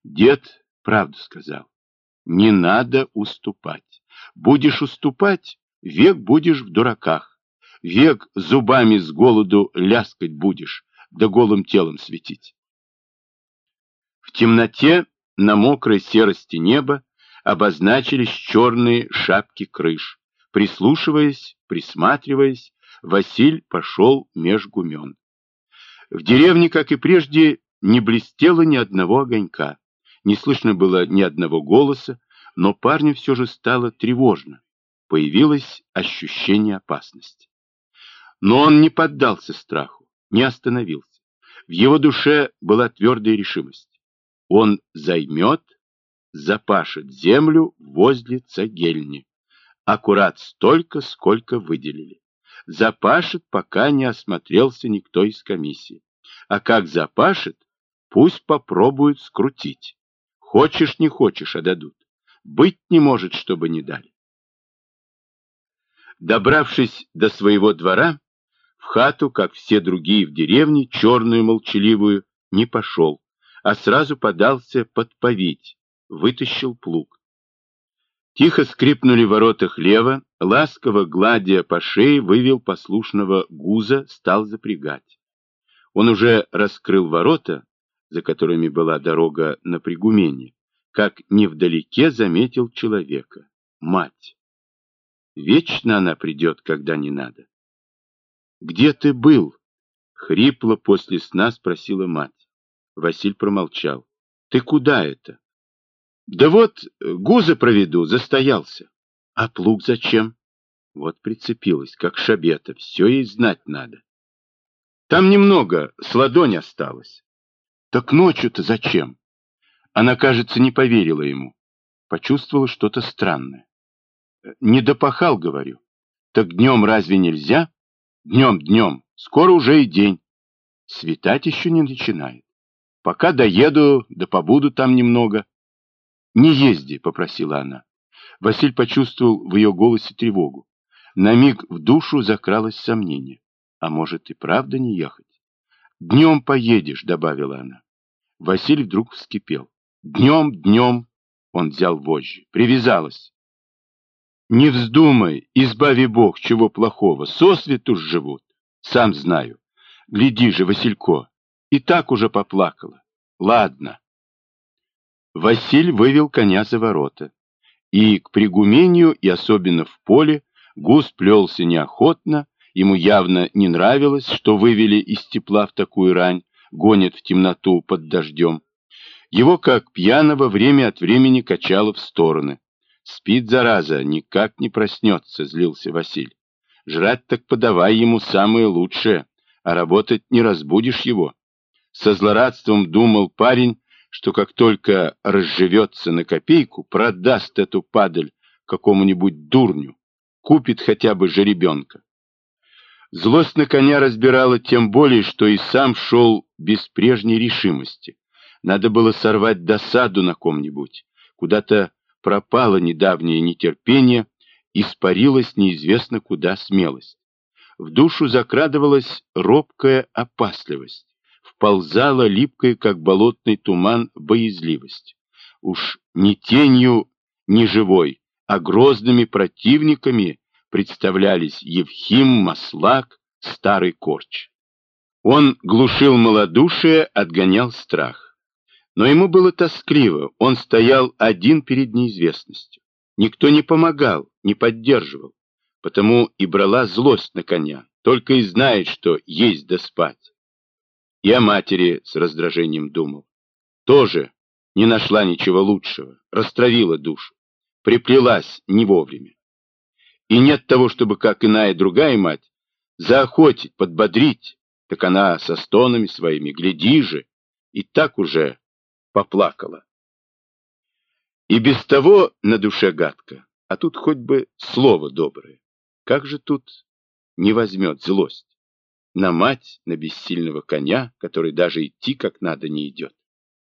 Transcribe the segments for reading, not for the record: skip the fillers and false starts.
Дед правду сказал. Не надо уступать. Будешь уступать, век будешь в дураках. Век зубами с голоду ляскать будешь, да голым телом светить. В темноте на мокрой серости неба обозначились черные шапки крыш. Прислушиваясь, присматриваясь, Василь пошел меж гумен. В деревне, как и прежде, не блестело ни одного огонька. Не слышно было ни одного голоса, но парню все же стало тревожно. Появилось ощущение опасности. Но он не поддался страху, не остановился. В его душе была твердая решимость. Он займет, запашет землю возле цагельни. Аккурат столько, сколько выделили. Запашет, пока не осмотрелся никто из комиссии. А как запашет, пусть попробуют скрутить. Хочешь, не хочешь, а дадут. Быть не может, чтобы не дали. Добравшись до своего двора, в хату, как все другие в деревне, черную молчаливую, не пошел, а сразу подался подповить, вытащил плуг. Тихо скрипнули ворота хлева, ласково гладя по шее, вывел послушного гуза, стал запрягать. Он уже раскрыл ворота, за которыми была дорога на пригуменье, как невдалеке заметил человека. Мать. Вечно она придет, когда не надо. «Где ты был?» — хрипло после сна спросила мать. Василь промолчал. «Ты куда это?» «Да вот, гуза проведу, застоялся». «А плуг зачем?» Вот прицепилась, как шабета, все ей знать надо. «Там немного, с ладонь осталось». «Так ночью-то зачем?» Она, кажется, не поверила ему. Почувствовала что-то странное. «Не допахал, говорю». «Так днем разве нельзя?» «Днем, скоро уже и день». «Светать еще не начинает. Пока доеду, да побуду там немного». «Не езди», — попросила она. Василь почувствовал в ее голосе тревогу. На миг в душу закралось сомнение. А может и правда не ехать? «Днем поедешь», — добавила она. Василий вдруг вскипел. Днем, он взял вожжи, привязалась. «Не вздумай, избави Бог, чего плохого, сосвету ж живут. Сам знаю. Гляди же, Василько, и так уже поплакала. Ладно». Василь вывел коня за ворота. И к пригумению, и особенно в поле, гусь плелся неохотно, ему явно не нравилось, что вывели из тепла в такую рань, гонят в темноту под дождем. Его, как пьяного, время от времени качало в стороны. «Спит, зараза, никак не проснется», — злился Василь. «Жрать так подавай ему самое лучшее, а работать не разбудишь его». Со злорадством думал парень, что как только разживется на копейку, продаст эту падаль какому-нибудь дурню, купит хотя бы жеребенка. Злость на коня разбирала тем более, что и сам шел без прежней решимости. Надо было сорвать досаду на ком-нибудь. Куда-то пропало недавнее нетерпение, испарилась неизвестно куда смелость. В душу закрадывалась робкая опасливость. Вползала липкая, как болотный туман, боязливость. Уж не тенью, не живой, а грозными противниками представлялись Евхим, Маслак, старый корч. Он глушил малодушие, отгонял страх. Но ему было тоскливо, он стоял один перед неизвестностью. Никто не помогал, не поддерживал, потому и брала злость на коня, только и знает, что есть да спать. И о матери с раздражением думал. Тоже не нашла ничего лучшего, растравила душу, приплелась не вовремя. И нет того, чтобы, как иная другая мать, заохотить, подбодрить, так она со стонами своими, гляди же, и так уже поплакала. И без того на душе гадко, а тут хоть бы слово доброе. Как же тут не возьмет злость? На мать, на бессильного коня, который даже идти как надо не идет.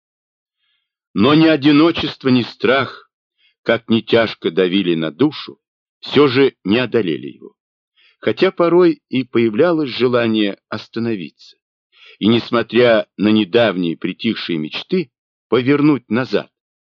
Но ни одиночество, ни страх, как ни тяжко давили на душу, все же не одолели его. Хотя порой и появлялось желание остановиться. И несмотря на недавние притихшие мечты, повернуть назад.